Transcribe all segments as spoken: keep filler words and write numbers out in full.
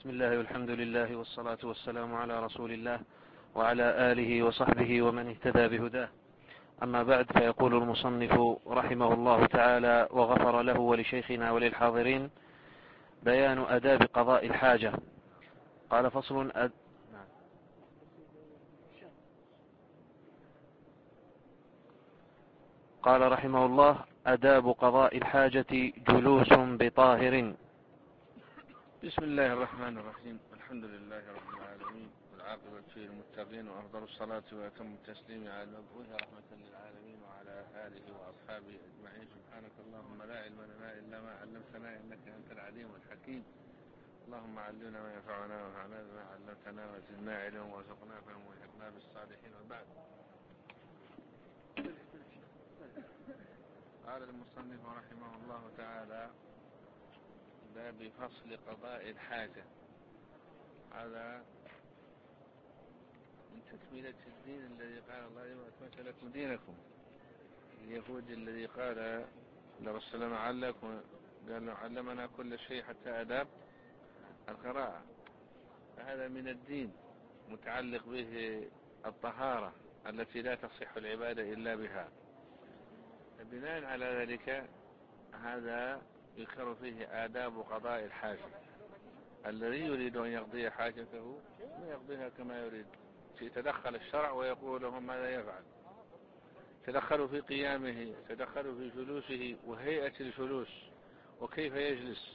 بسم الله والحمد لله والصلاة والسلام على رسول الله وعلى آله وصحبه ومن اهتدى بهداه. أما بعد، فيقول المصنف رحمه الله تعالى وغفر له ولشيخنا وللحاضرين: بيان آداب قضاء الحاجة. قال: فصل أد... قال رحمه الله: آداب قضاء الحاجة جلوس بطاهر. بسم الله الرحمن الرحيم. الحمد لله رب العالمين، والعاقبة للمتقين، وأفضل الصلاة وأتم التسليم على المبعوث رحمة للعالمين وعلى آله وأصحابه أجمعين. سبحانك اللهم لا علم لنا إلا ما علمتنا، إنك أنت العليم الحكيم. اللهم علمنا ما ينفعنا وانفعنا بما علمتنا وزدنا علما وارزقنا فهم والحقنا بالصالحين. وبعد، قال المصنف رحمه الله تعالى: باب فصل قضاء الحاجة. هذا من تكملة الدين الذي قال الله: اليوم أكملت لكم دينكم. اليهود الذي قال لرسول علكم قال له: علمنا كل شيء حتى آداب القراءة. فهذا من الدين، متعلق به الطهارة التي لا تصح العبادة إلا بها. بناء على ذلك هذا يذكر فيه آداب قضاء الحاجة. الذي يريد أن يقضي حاجته ويقضيها كما يريد. يتدخل الشرع ويقول لهم ماذا يفعل. تدخلوا في قيامه، تدخلوا في جلوسه وهيئة الجلوس وكيف يجلس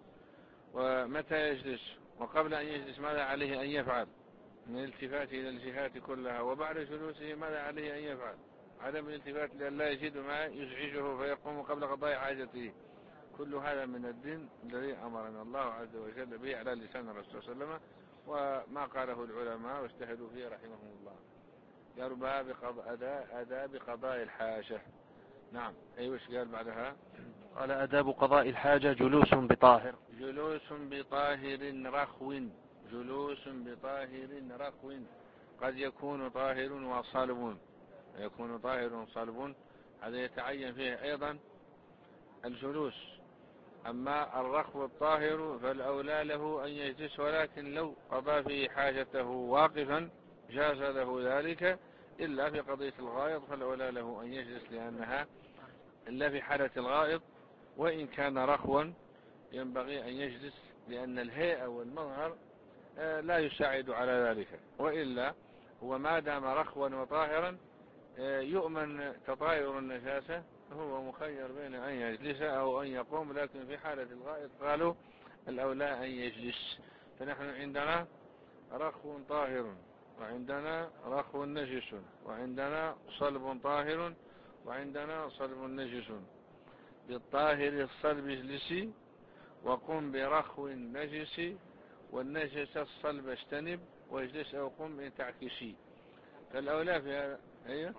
ومتى يجلس، وقبل أن يجلس ماذا عليه أن يفعل من الالتفات إلى الجهات كلها، وبعد جلوسه ماذا عليه أن يفعل، عدم الالتفات لئلا يجد ما يزعجه فيقوم قبل قضاء حاجته. كل هذا من الدين الذي أمرنا الله عز وجل به على لسان الرسول صلى الله عليه وسلم، وما قاله العلماء واجتهدوا فيه رحمهم الله. قالوا: باب آداب قضاء الحاجة. نعم. أي وش قال بعدها؟ قال: آداب قضاء الحاجة جلوس بطاهر. جلوس بطاهر رخو. جلوس بطاهر رخو. قد يكون طاهر وصلب، يكون طاهر وصلب. هذا يتعين فيه أيضا الجلوس. أما الرخو الطاهر فالأولى له أن يجلس، ولكن لو قضى فيه حاجته واقفا جاز له ذلك، إلا في قضية الغائط فالأولى له أن يجلس، لأنها إلا في حالة الغائط وإن كان رخوا ينبغي أن يجلس، لأن الهيئة والمظهر لا يساعد على ذلك. وإلا هو ما دام رخوا وطاهرا يؤمن تطاير النجاسة، هو مخير بين أن يجلس أو أن يقوم، لكن في حالة الغائط قالوا الأولى أن يجلس. فنحن عندنا رخو طاهر، وعندنا رخو نجس، وعندنا صلب طاهر، وعندنا صلب نجس. بالطاهر الصلب اجلسي، وقم برخو النجس، والنجس الصلب اجتنب، واجلس أو قم إن تعكسي. فالأولى في هذا أيه؟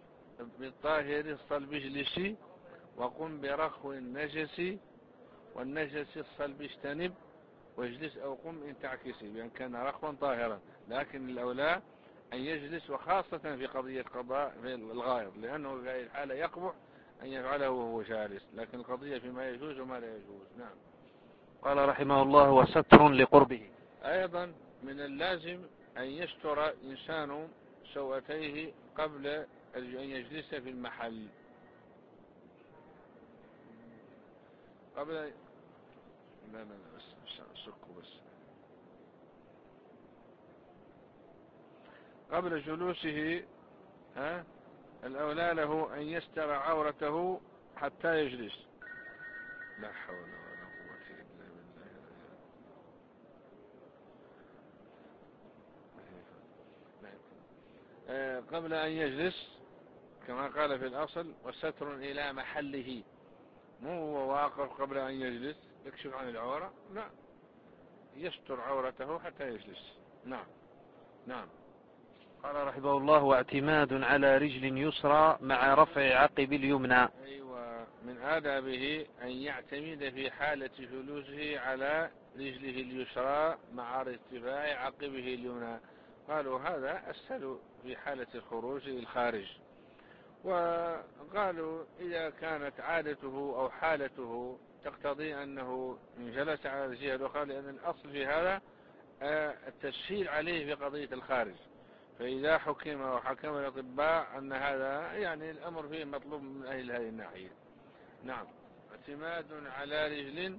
بالطاهر الصلب اجلسي، وقم برخو النجس، والنجس الصلب اجتنب، واجلس أو قم إن تعكسي، بأن كان رخوا طاهرا. لكن الأولى أن يجلس، وخاصة في قضية قضاء في الغائط، لأنه في هذه الحالة يقبح أن يفعله وهو جالس، لكن القضية فيما يجوز وما لا يجوز. نعم. قال رحمه الله: وستر لقربه. أيضا من اللازم أن يستر إنسان سوأتيه قبل أن يجلس في المحل. قبل لا لا لا بس سكوا بس قبل جلوسه ها الأولى له أن يستر عورته حتى يجلس. لا حول ولا قوة إلا بالله. قبل أن يجلس كما قال في الأصل: وستر إلى محله. مو هو واقف قبل أن يجلس يكشف عن العورة، لا، يستر عورته حتى يجلس. نعم. نعم. قال رحمه الله: واعتماد على رجل يسرى مع رفع عقب اليمنى. أيوة، من آدابه أن يعتمد في حالة جلوسه على رجله اليسرى مع ارتفاع عقبه اليمنى. قالوا هذا أسهل في حالة الخروج الخارج. وقالوا إذا كانت عادته أو حالته تقتضي أنه جلس على الجهة الأخرى، لأن الأصل في هذا التسهيل عليه في قضية الخارج. فإذا حكم وحكم الأطباء أن هذا يعني الأمر فيه مطلوب من أهل هذه الناحية. نعم. اعتماد على رجل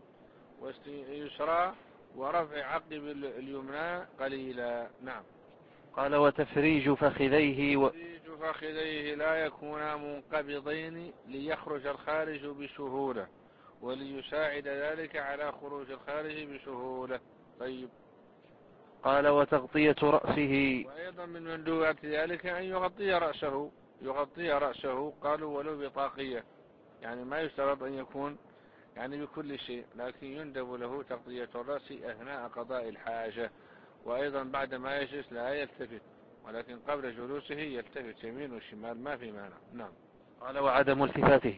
يسرى ورفع عقب اليمنى قليلا. نعم. قال وتفريج فخذيه و... تفريج فخذيه لا يكونا منقبضين ليخرج الخارج بسهولة، وليساعد ذلك على خروج الخارج بسهولة. طيب. قال وتغطية رأسه، وأيضا من مندوبات ذلك أن يغطي رأسه يغطي رأسه قالوا ولو بطاقية، يعني ما يشترط أن يكون يعني بكل شيء، لكن يندب له تغطية الرأس أثناء قضاء الحاجة. وأيضا بعد ما يجلس لا يلتفت، ولكن قبل جلوسه يلتفت يمين وشمال، ما في مانع. نعم. قال وعدم التفاته.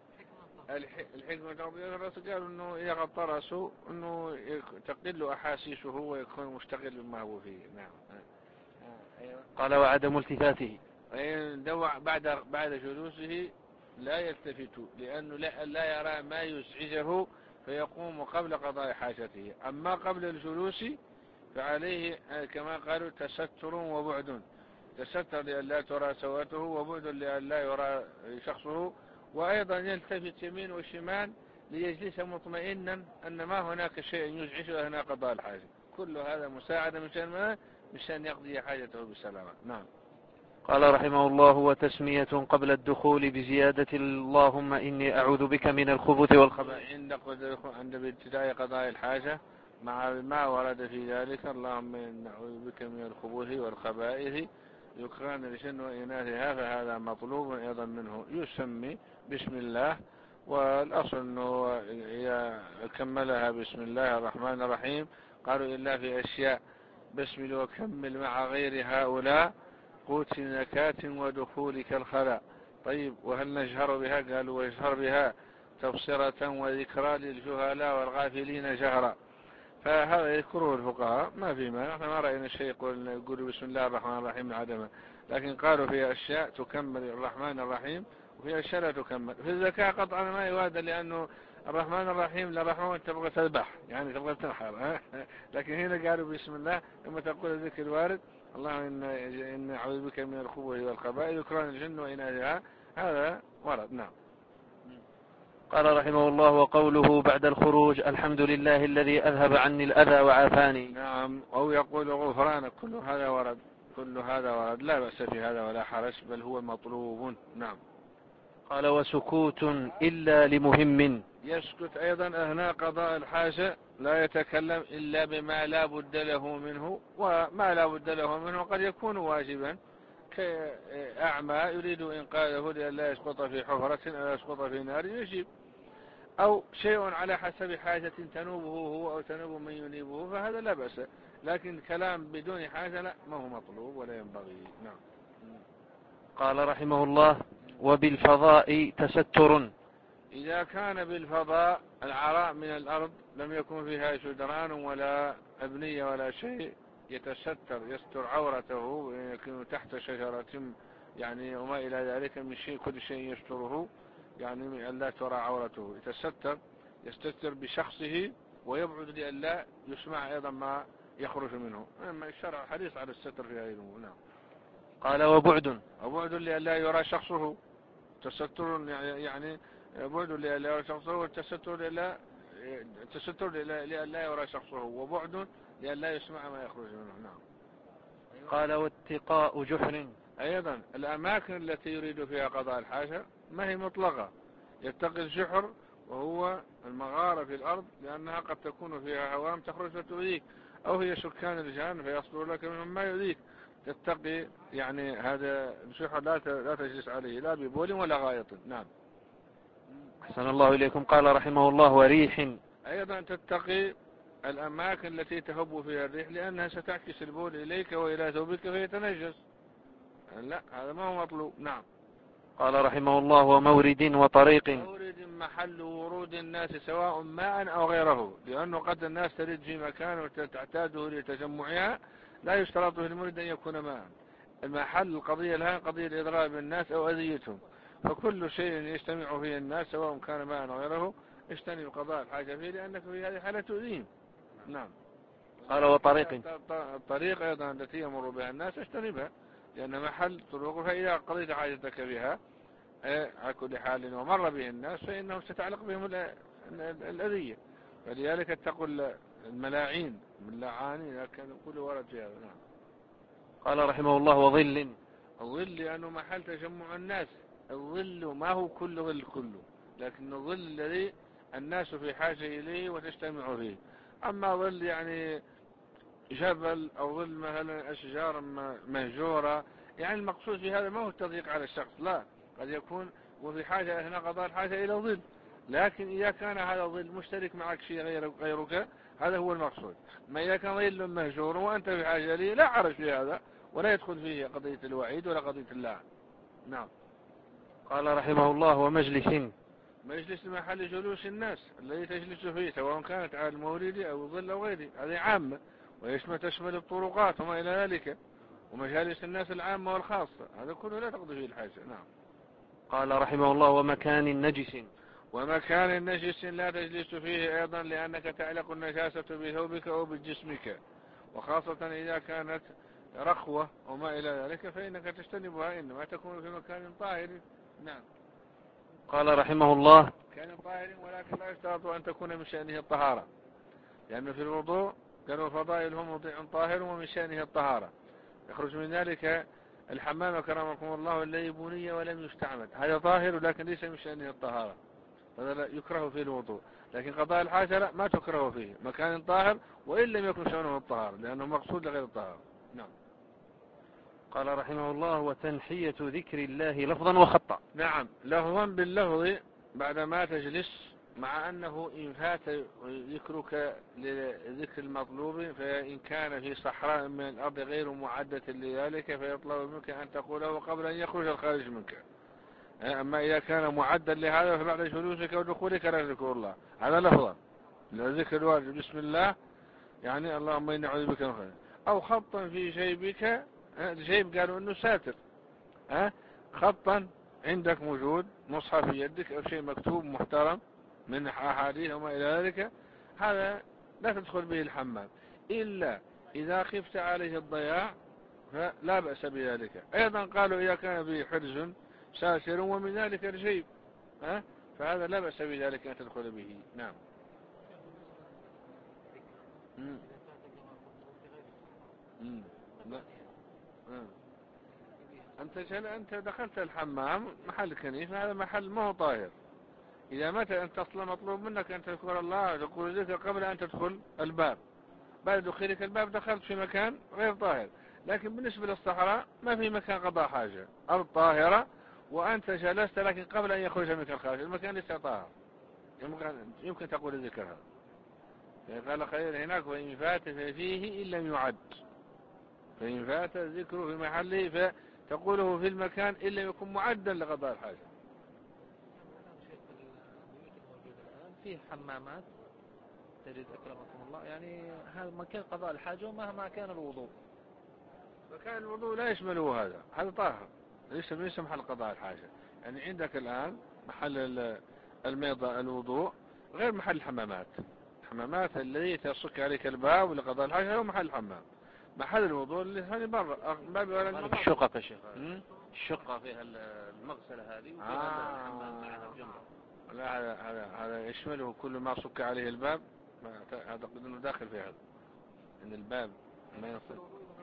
الحكمة تغطية الرأس قالوا أنه إذا غطى رأسه أنه تقل أحاسيسه ويكون مشتغل بما هو فيه. نعم. قال وعدم التفاته، بعد بعد جلوسه لا يلتفت، لأنه لا, لا يرى ما يزعجه فيقوم قبل قضاء حاجته. أما قبل الجلوس فعليه كما قالوا تستر وبعد، تستر لئلا ترى سواته، وبعد لئلا يرى شخصه. وأيضا يلتفت يمين وشمال ليجلس مطمئنا أن ما هناك شيء يزعجه أثناء قضاء الحاجة. كل هذا مساعدة من شأن ما مشان يقضي حاجته بالسلامة. نعم. قال رحمه الله وتسمية قبل الدخول بزيادة اللهم إني أعوذ بك من الخبث والخبائث. عند عند ابتداء قضاء الحاجة مع ما ورد في ذلك اللهم إني نعوذ بك من الخبث والخبائث يكران لشن وإناثها، فهذا مطلوب أيضا منه. يسمي بسم الله، والأصل أنه كملها بسم الله الرحمن الرحيم. قالوا إلا في أشياء بسم وكمل مع غير هؤلاء قوت نكات ودخولك الخلاء. طيب، وهل نجهر بها؟ قالوا ويجهر بها تبصرة وذكرى للجهلاء والغافلين جهرا. فهذا يذكره الفقهاء ما في ما نحن ما رأينا الشيء يقول يقول بسم الله الرحمن الرحيم عدما، لكن قالوا في أشياء تكمل الرحمن الرحيم وفي أشياء لا تكمل. في الزكاة قطعا ما يواد، لأنه الرحمن الرحيم للرحمن تبغى تذبح يعني تبغى تنحر، لكن هنا قالوا بسم الله لما تقول الذكر الوارد اللهم إن أعوذ بك من الخبث والخبائث يكران الجن وإناثها، هذا ورد. نعم. قال رحمه الله وقوله بعد الخروج الحمد لله الذي أذهب عني الأذى وعافاني. نعم. أو يقول غفرانك، كل هذا ورد كل هذا ورد لا بأس في هذا ولا حرج، بل هو مطلوب. نعم. قال وسكوت إلا لمهم، يسكت أيضا أثناء قضاء الحاجة، لا يتكلم إلا بما لا بد له منه، وما لا بد له منه قد يكون واجبا كأعمى يريد إنقاذه لئلا يسقط في حفرة أو يسقط في نار يجيب، أو شيء على حسب حاجة تنوبه هو أو تنوب من ينيبه، فهذا لا بأس. لكن كلام بدون حاجة لا، ما هو مطلوب ولا ينبغي. نعم. قال رحمه الله وبالفضاء تستر، إذا كان بالفضاء العراء من الأرض لم يكن فيها جدران ولا أبنية ولا شيء يتستر يستر عورته، يكون تحت شجرة يعني وما إلى ذلك من شيء كل شيء يستره، يعني أن لا ترى عورته. يتستر يستتر بشخصه ويبعد لألا يسمع أيضا ما يخرج منه. أما الشرع حريص على الستر في هذه الأمور. نعم. قال وبعد وبعد لألا يرى شخصه، تستر يعني بعد لألا يرى شخصه، والتستر لألا التستر لألا يرى شخصه، وبعد لألا يسمع ما يخرج منه. نعم. قال واتقاء جحر، أيضا الأماكن التي يريد فيها قضاء الحاجة ما هي مطلقة. يتقي الجحر وهو المغارة في الأرض، لأنها قد تكون فيها هوام تخرج فتؤذيك، أو هي سكان الجان فيصدر لك منهم ما يؤذيك. تتقي يعني هذا الجحر لا لا تجلس عليه لا ببول ولا غائط. نعم. أحسن الله إليكم. قال رحمه الله وريح، أيضا تتقي الأماكن التي تهب فيها الريح، لأنها ستعكس البول إليك وإلى ثوبك فيتنجس، لا هذا ما هو مطلوب. نعم. قال رحمه الله ومورد وطريق، مورد محل ورود الناس سواء ماء أو غيره، لأنه قد الناس ترد في مكان وتعتاده لتجمعها، لا يشترط في المورد أن يكون ماء. المحل القضية لها قضية إضراب الناس أو أذيتهم، فكل شيء يجتمع فيه الناس سواء كان ماء أو غيره اجتنب قضاء الحاجة فيه لأنك في هذه حالة تؤذيهم. نعم. قال وطريق الطريق أيضا التي يمر بها الناس اجتنبها لأن محل طرق، فإذا قضيت حاجتك بها على كل حال ومر به الناس فإنه ستعلق بهم الأذية، فلذلك اتقوا الملاعين من لعانين، لكن كل ورد في هذا. نعم. قال رحمه الله وظل. الظل لأنه محل تجمع الناس، الظل ما هو كل ظل كله، لكن الظل الذي الناس في حاجة إليه وتجتمع فيه. أما ظل يعني جبل أو ظل مثلا أشجار مهجورة، يعني المقصود في هذا ما هو التضييق على الشخص، لا، قد يكون وفي حاجة أثناء قضاء الحاجة إلى ظل، لكن إذا كان هذا الظل مشترك معك شيء غير غيرك هذا هو المقصود. ما إذا كان ظل مهجور وأنت في حاجة ليه لا حرج في هذا، ولا يدخل فيه قضية الوعيد ولا قضية اللعن. نعم. قال رحمه الله ومجلس. مجلس محل جلوس الناس الذي تجلس فيه سواء كانت على المورد أو ظل أو غيره، هذه عامة ويشمل تشمل الطرقات وما إلى ذلك، ومجالس الناس العامة والخاصة، هذا كله لا تقضي فيه الحاجة. نعم. قال رحمه الله ومكان نجس. ومكان نجس لا تجلس فيه أيضا لأنك تعلق النجاسة بثوبك أو بجسمك، وخاصة إذا كانت رخوة وما إلى ذلك فإنك تجتنبها، إنما تكون في مكان طاهر. نعم. قال رحمه الله كان طاهر ولكن لا يشترط أن تكون من شأنه الطهارة، لأنه في الوضوء كانوا فضائله موضع طاهر ومن شأنه الطهارة، يخرج من ذلك الحمام كرمكم الله الذي بني ولم يستعمل، هذا طاهر لكن ليس من شأنه الطهارة، هذا يكره فيه الوضوء، لكن قضاء الحاجة لا، ما تكره فيه، مكان طاهر وإن لم يكن شأنه الطهارة لأنه مقصود لغير الطهارة. نعم. قال رحمه الله وتنحية ذكر الله لفظا وخطا. نعم، لفظا باللفظ بعدما تجلس، مع أنه إن فات ذكرك لذكر المطلوب فإن كان في صحراء من الأرض غير معدة لذلك فيطلب منك أن تقوله قبل أن يخرج الخارج منك، أما إذا كان معدا لهذا فبعد جلوسك ودخولك لا تذكر الله، هذا لفظا لذكر الواجب بسم الله، يعني اللهم إني أعوذ بك من خير، أو خطا في جيبك، الجيب قالوا أنه ساتر، خطا عندك موجود مصحف في يدك أو شيء مكتوب محترم من أحاديث وما إلى ذلك، هذا لا تدخل به الحمام إلا إذا خفت عليه الضياع فلا بأس بذلك. أيضا قالوا إذا كان به حرز ساتر ومن ذلك الجيب ها فهذا لا بأس بذلك أن تدخل به. نعم. مم. مم. لا. مم. أنت جل أنت دخلت الحمام محل كنيف، هذا محل ما هو طاهر، إذا متى أنت أصلا مطلوب منك أن تذكر الله تقول ذكر قبل أن تدخل الباب، بعد دخولك الباب دخلت في مكان غير طاهر، لكن بالنسبة للصحراء ما في مكان قضاء حاجة، أرض طاهرة وأنت جلست لكن قبل أن يخرج منك الخارج المكان ليس طاهر، يمكن, يمكن تقول الذكر هذا. قال خير هناك وإن فات فيه إن لم يعد، فإن فات الذكر في محله فتقوله في المكان إن لم يكن معدا لقضاء الحاجة. فيه حمامات تجد أكرمكم الله، يعني هذا مكان قضاء الحاجة ومهما كان الوضوء، فكان الوضوء لا يشمله هذا، هذا طاهر ليس ليس محل قضاء الحاجة، يعني عندك الآن محل الميضة الوضوء غير محل الحمامات، الحمامات الذي تصك عليك الباب لقضاء الحاجة هو محل الحمام، محل الوضوء اللي هذه برا باب ولا الشقق يا شيخ، الشقة فيها المغسلة هذه وفيها آه. الحمام معها بجنبه. لا هذا هذا هذا يشمله كل ما صك عليه الباب، هذا انه داخل في هذا ان الباب ما يصل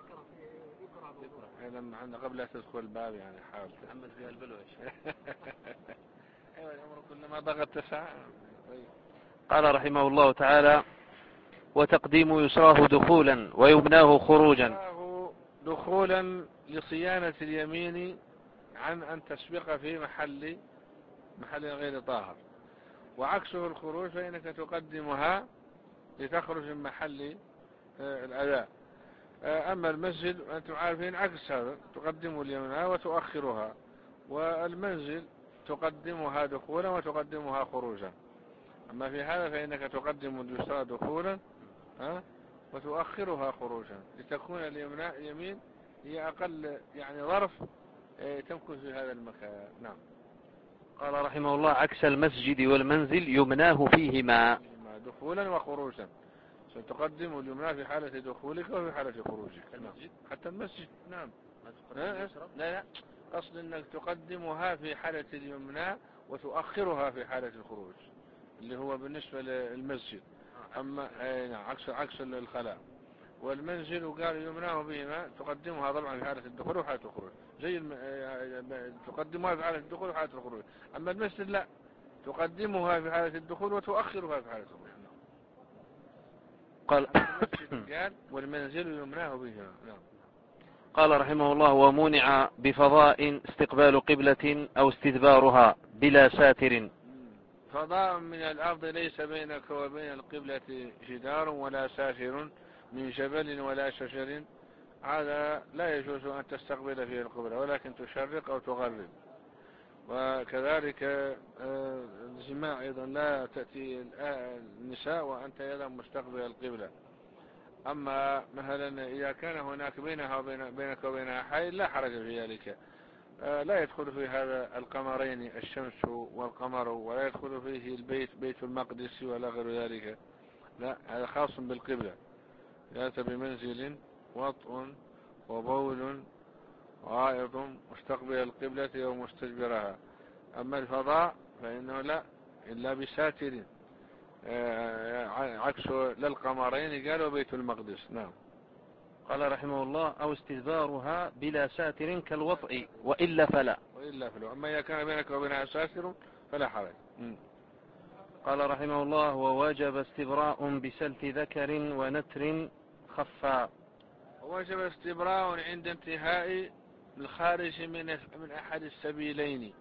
لما عندنا قبل لا تدخل الباب، يعني حاول تحمل فيها البلوى يا شيخ. ايوه الامر كلما ضغط تسع. قال رحمه الله تعالى وتقديم يسراه دخولا ويبناه خروجا، دخولا لصيانة اليمين عن أن تسبق في محل محل غير طاهر، وعكسه الخروج فإنك تقدمها لتخرج من محل الأذى. أما المسجد أنتم عارفين عكس هذا، تقدم اليمنى وتؤخرها، والمنزل تقدمها دخولا وتقدمها خروجا، أما في هذا فإنك تقدم اليسرى دخولا وتؤخرها خروجا لتكون اليمنى يمين هي أقل يعني ظرف تمكث في هذا المكان. نعم. قال رحمه الله عكس المسجد والمنزل يمناه فيهما دخولا وخروجا، ستقدم اليمنى في حالة دخولك وفي حالة خروجك. المسجد حتى المسجد. نعم. لا لا قصد أنك تقدمها في حالة اليمنى وتؤخرها في حالة الخروج، اللي هو بالنسبة للمسجد. أما عكس عكس الخلاء. والمنزل قال يمناه بهما، تقدمها طبعا في حالة الدخول وحالة الخروج، زي الم... تقدمها في حالة الدخول وحالة الخروج. أما المسجد لا، تقدمها في حالة الدخول وتؤخرها في حالة الخروج. قال قال والمنزل يمناه بهما. نعم. قال رحمه الله ومنع بفضاء استقبال قبلة أو استدبارها بلا ساتر. فضاء من الأرض ليس بينك وبين القبلة جدار ولا ساتر من جبل ولا شجر، هذا لا يجوز أن تستقبل فيه القبلة، ولكن تشرق أو تغرب. وكذلك الجماع أيضا لا تأتي النساء وأنت أيضا مستقبل القبلة. أما مثلا إذا كان هناك بينها وبين بينك وبينها حائل لا حرج في ذلك، لا يدخل في هذا القمرين الشمس والقمر، ولا يدخل فيه البيت بيت المقدس ولا غير ذلك، لا، هذا خاص بالقبلة. يأتي بمنزل وطء وبول غائط مستقبل القبلة أو مستجبرها. أما الفضاء فإنه لا إلا بساتر، عكس للقمرين قالوا بيت المقدس. نعم. قال رحمه الله أو استدبارها بلا ساتر كالوطء وإلا فلا. وإلا فلا. أما إذا كان بينك وبينها ساتر فلا حرج. قال رحمه الله ووجب استبراء بسلت ذكر ونتر خفا. ووجب استبراء عند انتهاء الخارج من من أحد السبيلين،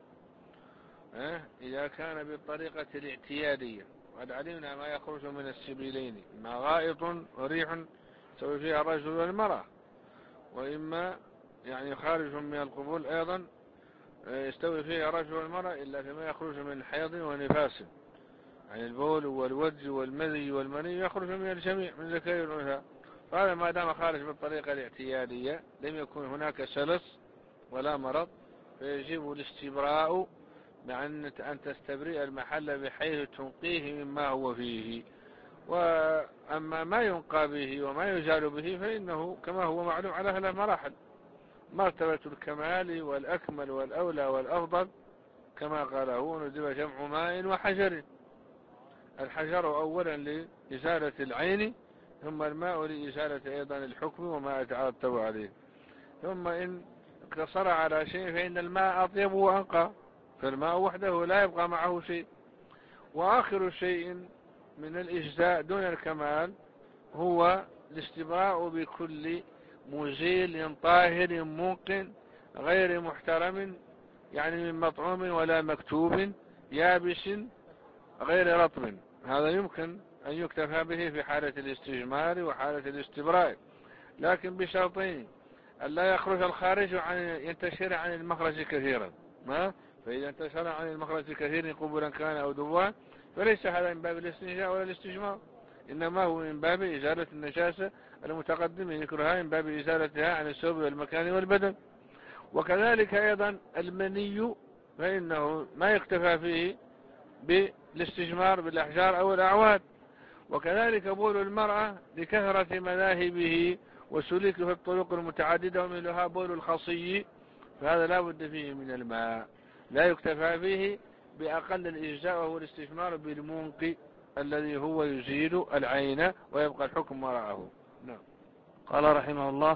إذا كان بالطريقة الاعتيادية. وقد علمنا ما يخرج من السبيلين، إما غائط وريح يستوي فيها الرجل والمرأة، وإما يعني خارج من القبول أيضا يستوي فيها الرجل والمرأة، إلا فيما يخرج من حيض ونفاس، يعني البول والوجه والمذي والمني يخرج من الجميع من ذكر والأنثى. فهذا ما دام خارج بالطريقة الاعتيادية لم يكن هناك سلس ولا مرض، فيجب الاستبراء بأن أن تستبرئ المحل بحيث تنقيه مما هو فيه. وأما ما ينقى به وما يزال به فإنه كما هو معلوم على ثلاث مراحل: مرتبة الكمال والأكمل والأولى والأفضل، كما قاله ندب جمع ماء وحجر. الحجر أولا لإزالة العين، ثم الماء لإزالة أيضا الحكم وما يترتب عليه، ثم إن اقتصر على شيء فإن الماء أطيب وأنقى، فالماء وحده لا يبقى معه شيء. وآخر شيء من الإجزاء دون الكمال هو الاستبراء بكل مزيل طاهر منقن غير محترم، يعني من مطعوم ولا مكتوب يابس غير رطب. هذا يمكن أن يكتفى به في حالة الاستجمار وحالة الاستبراء، لكن بشرطين: أن لا يخرج الخارج عن ينتشر عن المخرج كثيرا، ما فإذا انتشر عن المخرج كثيرا قبلا كان أو دبوا فليس هذا من باب الاستنجاء ولا الاستجمار، إنما هو من باب إزالة النجاسة المتقدم ذكرها، من باب إزالتها عن الثوب والمكان والبدن. وكذلك أيضا المني فإنه ما يكتفى فيه بالاستجمار بالأحجار أو الأعواد. وكذلك بول المرأة لكثرة مذاهبه وسلوك في الطرق المتعددة، ومنها بول الخصي، فهذا لا بد فيه من الماء، لا يكتفى فيه بأقل الإجزاء وهو الاستجمار بالمنقي الذي هو يزيل العين ويبقى الحكم وراءه. نعم. قال رحمه الله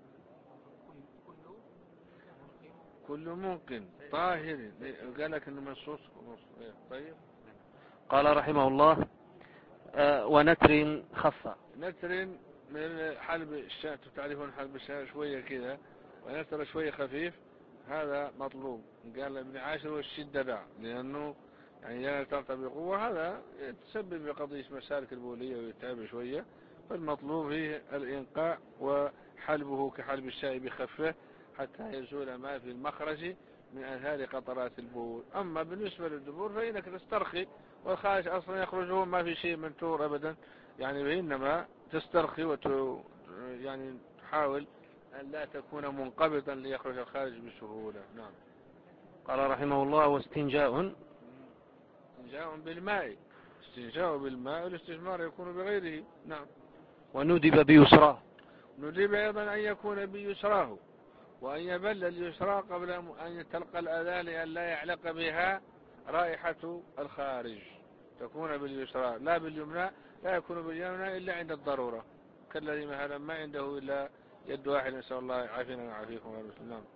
كل منقن طاهر، قال لك انه منصوص. طيب. قال رحمه الله آه ونتر خفة. نتر من حلب الشاة، تعرفون حلب الشاة شوية كذا، ونتر شوية خفيف، هذا مطلوب. قال ابن عاشر والشدة دع، لأنه يعني لا ترتب بقوة، هذا يتسبب بقضية مسالك البولية ويتعب شوية، فالمطلوب فيه الإنقاء وحلبه كحلب الشاي بخفه حتى يزول ما في المخرج من أثار قطرات البول. أما بالنسبة للدبور فإنك تسترخي، والخارج أصلا يخرجه ما في شيء منتور أبدا، يعني بإنما تسترخي وت يعني تحاول أن لا تكون منقبضا ليخرج الخارج بسهولة. نعم. قال رحمه الله واستنجاء استنجاء بالماء، استنجاء بالماء والاستجمار يكون بغيره. نعم. وندب بيسراه، ندب أيضا أن يكون بيسراه، وأن يبل اليسرى قبل أن تلقى الأذى لأن لا يعلق بها رائحة الخارج، تكون باليسرى لا باليمنى، لا يكون باليمنى إلا عند الضرورة، كالذي مثلا ما عنده إلا يد واحد، نسأل الله يعافينا ويعافيكم يا رسول الله.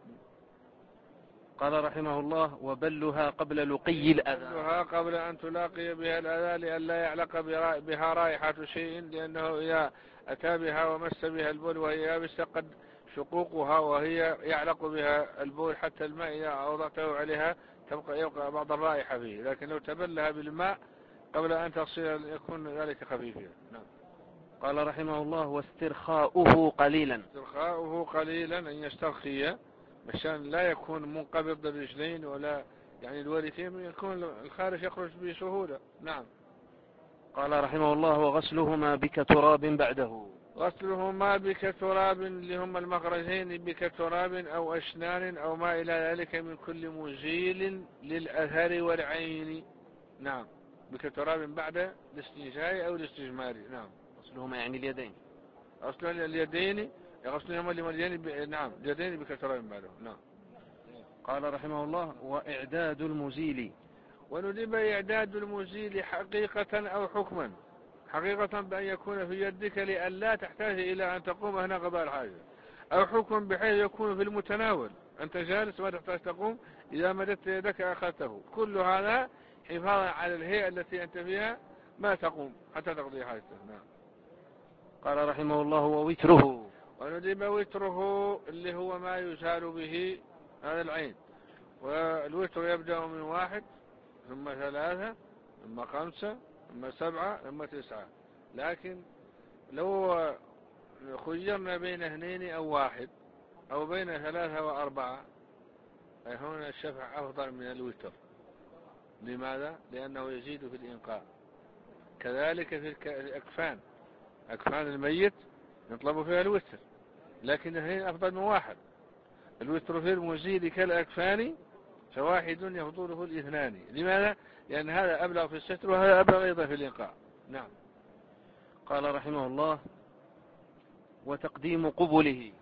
قال رحمه الله وبلها قبل لقي الأذى، بلها قبل أن تلاقي بها الأذى لأن لا يعلق بها رائحة شيء، لأنه إذا أتى بها ومس بها البول وهي يابسة قد شقوقها وهي يعلق بها البول حتى الماء إذا وضعته عليها تبقى يبقى بعض الرائحة فيه، لكن لو تبلها بالماء قبل أن تصير يكون ذلك خفيفا. نعم. قال رحمه الله واسترخاؤه قليلا، استرخاؤه قليلا أن يسترخي مشان لا يكون منقبض الرجلين ولا يعني الورثين، يكون الخارج يخرج بسهولة. نعم. قال رحمه الله وغسلهما بك تراب بعده، غسلهما بك تراب اللي هم المخرجين بك تراب أو أشنان أو ما إلى ذلك من كل مزيل للأثر والعين. نعم. بك تراب بعد الاستنجاء أو الاستجمار. نعم. غسلهما يعني اليدين، غسل اليدين غسلهما اليدين. نعم. اليدين بك تراب بعده. نعم. قال رحمه الله وإعداد المزيل، وندب إعداد المزيل حقيقة أو حكما. حقيقة بأن يكون في يدك لأن لا تحتاج إلى أن تقوم هنا قضاء الحاجة، أو حكم بحيث يكون في المتناول، أنت جالس ما تحتاج تقوم، إذا مددت يدك أخذته. كل هذا حفاظا على الهيئة التي أنت فيها ما تقوم حتى تقضي حاجته. نعم. قال رحمه الله ووتره، وندب وتره اللي هو ما يزال به هذا العين، والوتر يبدأ من واحد ثم ثلاثة ثم خمسة ثم سبعة ثم تسعة، لكن لو خيرنا بين اثنين أو واحد أو بين ثلاثة وأربعة هنا الشفع أفضل من الوتر. لماذا؟ لأنه يزيد في الإنقاء. كذلك في الأكفان، أكفان الميت نطلب فيها الوتر، لكن اثنين أفضل من واحد. الوتر في المزيد كالأكفان فواحد يفضله الاثنان. لماذا؟ لأن هذا أبلغ في الستر وهذا أبلغ أيضا في الإنقاء. نعم. قال رحمه الله وتقديم قبله،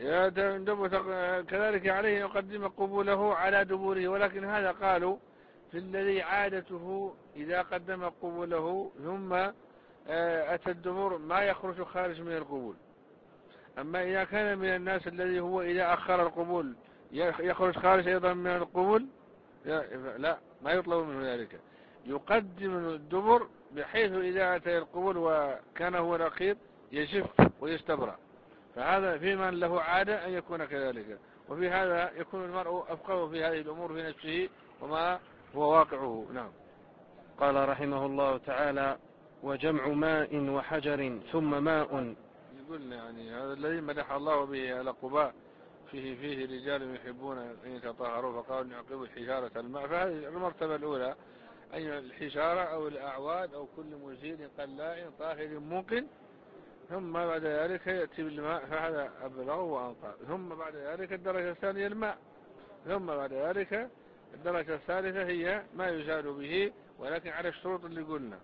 كذلك عليه يقدم قبوله على دبوره، ولكن هذا قالوا في الذي عادته إذا قدم قبوله ثم أتى الدبور ما يخرج خارج من القبول. أما إذا كان من الناس الذي هو إذا أخر القبول يخرج خارج أيضا من القبول، لا، ما يطلب منه ذلك. يقدم الدبر بحيث إذا أتى القبول وكان هو الأخير يجف ويستبرأ، فهذا في من له عادة أن يكون كذلك، وفي هذا يكون المرء أفقه في هذه الأمور في نفسه وما هو واقعه. نعم. قال رحمه الله تعالى وجمع ماء وحجر ثم ماء. يقولنا يعني هذا الذي مدح الله به على قباء فيه فيه رجال يحبون أن يتطهروا فقالوا نعقب الحجارة الماء، فهذه المرتبة الأولى أي الحجارة أو الأعواد أو كل مزيل قلاء طاهر ممكن، ثم بعد ذلك يأتي بالماء فهذا أبلغ وأنقى، ثم بعد ذلك الدرجة الثانية الماء، ثم بعد ذلك الدرجة الثالثة هي ما يزال به، ولكن على الشروط اللي قلنا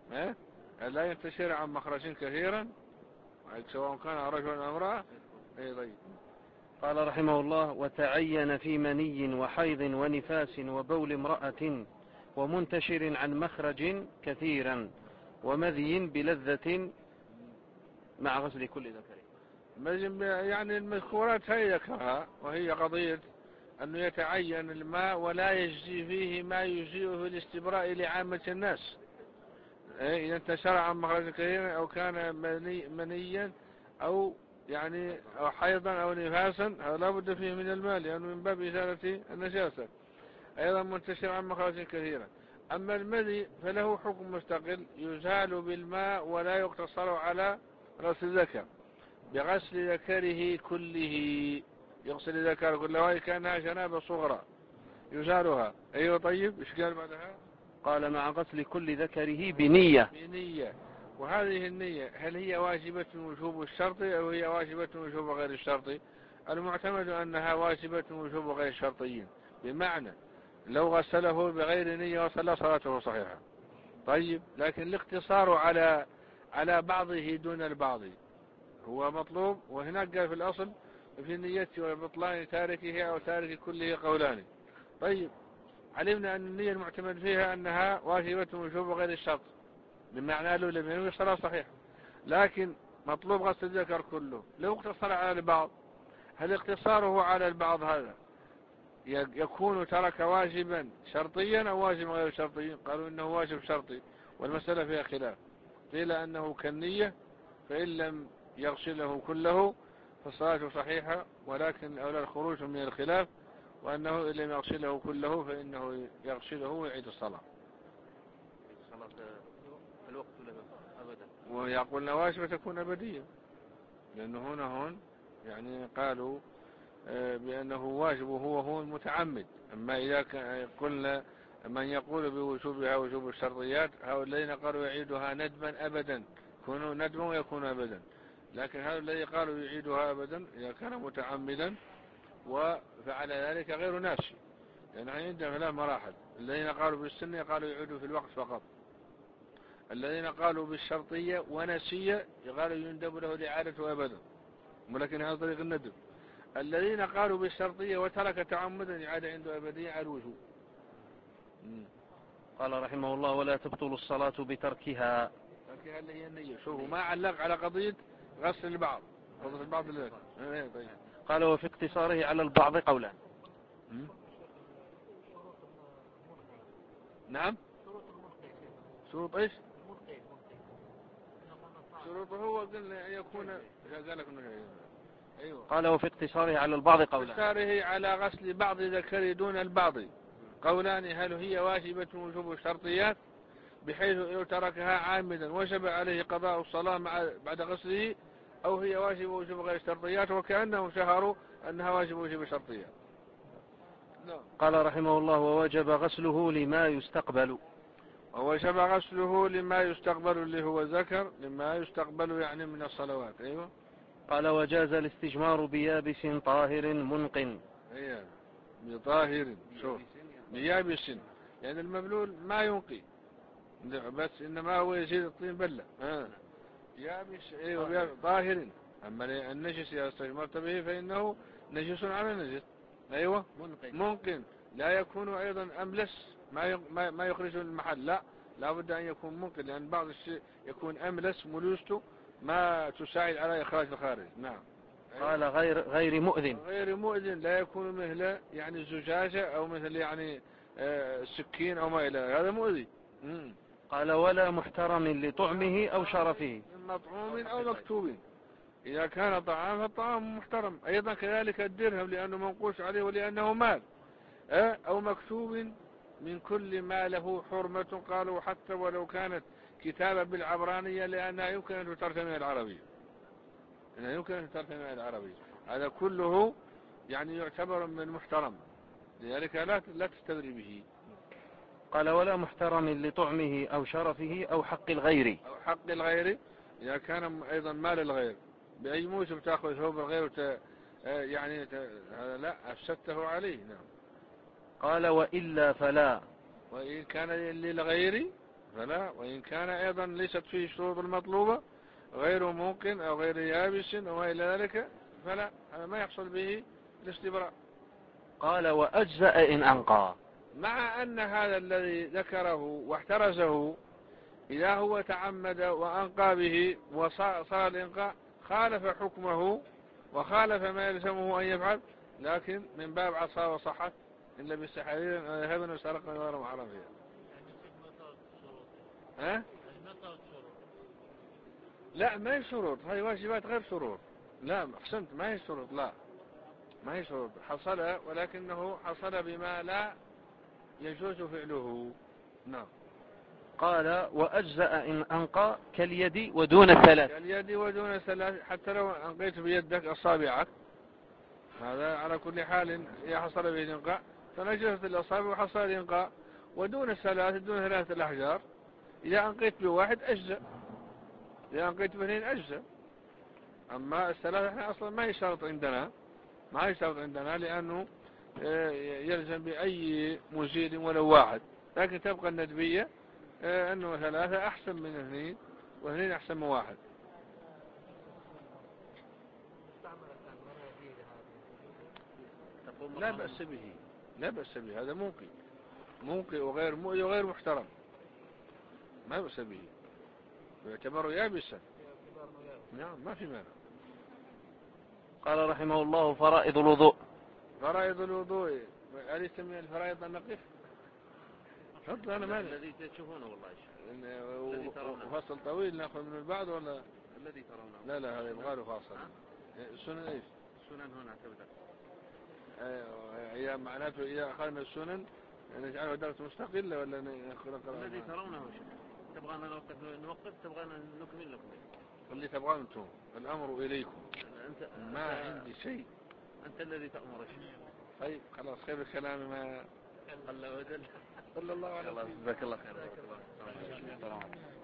لا ينتشر عن مخرج كثيرا سواء كان رجل أو امرأة. طيب. قال رحمه الله وتعين في مني وحيض ونفاس وبول امرأة ومنتشر عن مخرج كثيرا ومذي بلذة مع غسل كل ذكر. يعني المذكورات هي ذكرها، وهي قضية أنه يتعين الماء ولا يجزي فيه ما يجزيه في الاستبراء لعامة الناس. إذا انتشر عن مخرج كثيرا أو كان مني منيا أو يعني أو حيضا أو نفاسا، هذا لا بد فيه من الماء لأنه من باب إزالة النجاسة. أيضا منتشر عن مخرج كثيرا. أما المذي فله حكم مستقل يزال بالماء ولا يقتصر على غسل الذكر، بغسل ذكره كله، يغسل ذكره كله كأنها جنابة صغرى يزالها. أيوة. طيب إيش قال بعدها؟ قال مع غسل كل ذكره بنية. بنية. وهذه النية هل هي واجبة وجوب الشرط أو هي واجبة وجوب غير الشرط؟ المعتمد أنها واجبة وجوب غير الشرطيين، بمعنى لو غسله بغير نية وصلى صلاته صحيحة. طيب لكن الاقتصار على على بعضه دون البعض هو مطلوب، وهناك قال في الأصل في النية وبطلان تاركه أو تارك كله قولان. طيب علمنا أن النية المعتمد فيها أنها واجبة وجوب غير الشرط، بمعنى له لم ينوي الصلاة صحيحة، لكن مطلوب غسل الذكر كله. لو اقتصر على البعض، هل اقتصاره على البعض هذا يكون ترك واجبا شرطيا أو واجب غير شرطي؟ قالوا إنه واجب شرطي، والمسألة فيها خلاف. قيل أنه كالنية، فإن لم يغسله كله فالصلاة صحيحة، ولكن أولى الخروج من الخلاف، وأنه إن لم يغسله كله فإنه يغسله ويعيد الصلاة. الوقت له أبدا. ويقولنا واجبة تكون أبدية، لأنه هنا هون يعني قالوا بأنه واجب وهو هو المتعمد. أما إذا قلنا من يقول بوجوبها وجوب الشرطيات، هؤلاء الذين قالوا يعيدها ندما أبدا يكونوا ندما ويكون أبدا، لكن هذا الذي قالوا يعيدها أبدا إذا كان متعمدا وفعل ذلك غير ناسي، لأن يعني عندنا ثلاث مراحل. الذين قالوا بالسنة قالوا يعيدوا في الوقت فقط، الذين قالوا بالشرطية ونسية قالوا يندب له الإعادة أبدا، ولكن هذا طريق الندب. الذين قالوا بالشرطية وترك تعمدا إعادة عنده أبدية على الوجوب. قال رحمه الله: ولا تبطل الصلاة بتركها. تركها اللي هي النية. شوفوا ما علق على قضية غسل البعض، غسل البعض اللي طيب. قال: وفي اقتصاره على البعض قولان. نعم. شروط ايش؟ شروطه هو قلنا أن يكون قال لكم أيوة. قال: وفي اقتصاره على البعض قولان. اقتصاره على غسل بعض ذكر دون البعض قولان: هل هي واجبة وجوب الشرطيات بحيث لو تركها عامدا وجب عليه قضاء الصلاة مع بعد غسله، أو هي واجب وجوب غير الشرطيات، وكأنهم شهروا أنها واجب وجوب الشرطيات. قال رحمه الله: ووجب غسله لما يستقبل. ووجب غسله لما يستقبل اللي هو ذكر، لما يستقبل يعني من الصلوات. أيوة. قال: وجاز الاستجمار بيابس طاهر منقن. أيوة بطاهر. شوف بيابس يعني المبلول ما ينقي بس إنما هو يزيد الطين بلة. آه. يابس. أيوة طاهر. أما النجس إذا استجمرت به فإنه نجس على نجس. أيوة منقن. منقن لا يكون أيضا أملس ما ما يخرج من المحل، لا لا بد أن يكون منقن، لأن بعض الشيء يكون أملس ملوسته ما تساعد على إخراج الخارج. نعم. قال: غير غير مؤذن. غير مؤذن لا يكون مثل يعني الزجاجة أو مثل يعني السكين أو ما إلى هذا مؤذي. مم. قال: ولا محترم لطعمه أو شرفه. من مطعوم أو مكتوب. إذا كان طعام فالطعام محترم أيضا، كذلك الدرهم لأنه منقوش عليه ولأنه مال، أو مكتوب من كل ما له حرمة. قالوا حتى ولو كانت كتابة بالعبرانية لأنها يمكن أن تترجم العربية، إنها يمكن أن تترجم العربية. هذا كله يعني يعتبر من محترم، لذلك لا لا تستدري به. قال: ولا محترم لطعمه أو شرفه أو حق الغير. أو حق الغير إذا كان أيضا مال الغير، بأي موجب تأخذ ثوب الغير وت... يعني ت... هذا لا أفسدته عليه. نعم. قال: وإلا فلا. وإن كان للغير فلا، وإن كان أيضا ليست فيه الشروط المطلوبة غير ممكن أو غير يابس أو إلى ذلك فلا، هذا ما يحصل به الاستبراء. قال: وأجزأ إن أنقى. مع أن هذا الذي ذكره واحترزه إذا هو تعمد وأنقى به وصار الإنقاء خالف حكمه وخالف ما يلزمه أن يفعل، لكن من باب عصا وصحت إلا بالسحرير هذا وسرق غير محرم فيها. ها؟ لا ما هي شروط، هذه واجبات غير شروط. لا أحسنت، ما هي شروط، لا ما هي شروط. حصل ولكنه حصل بما لا يجوز فعله. نعم. قال: وأجزأ إن أنقى كاليد ودون الثلاث. كاليد ودون الثلاث، حتى لو أنقيت بيدك أصابعك هذا على كل حال إذا حصل به الإنقاء فنجست الأصابع وحصل الإنقاء. ودون الثلاث دون ثلاثة الأحجار إذا أنقيت بواحد أجزأ، إذا أنقيت باثنين أجزأ. أما الثلاثة احنا أصلا ما يشترط عندنا، ما يشترط عندنا لأنه يلزم بأي مزيد ولو واحد، لكن تبقى الندبية أنه ثلاثة أحسن من اثنين، واثنين أحسن من واحد. لا بأس به، لا بأس به، هذا منقي منقي وغير مؤذي وغير محترم، ما بأس به، يعتبر يابسا. نعم ما في مانع. قال رحمه الله: فرائض الوضوء. فرائض الوضوء هل يسمي الفرائض النقف؟ حط أنا مانع الذي تشوفونه والله وفصل طويل نأخذ من البعض ولا الذي ترونه؟ لا لا هذا يبغى له فاصل. السنن ايش؟ السنن هنا تبدأ. هي معناته إذا أخذنا السنن نجعله درجة مستقلة ولا نأخذ الذي ترونه تبغانا نوقف نوقف تبغانا نكمل نكمل اللي تبغاه أنتم، الأمر إليكم. أنت ما عندي شيء، أنت الذي تأمر الشيء. طيب خلاص خير الكلام ما قل ودل. صلى الله عليه وسلم. جزاك الله خير.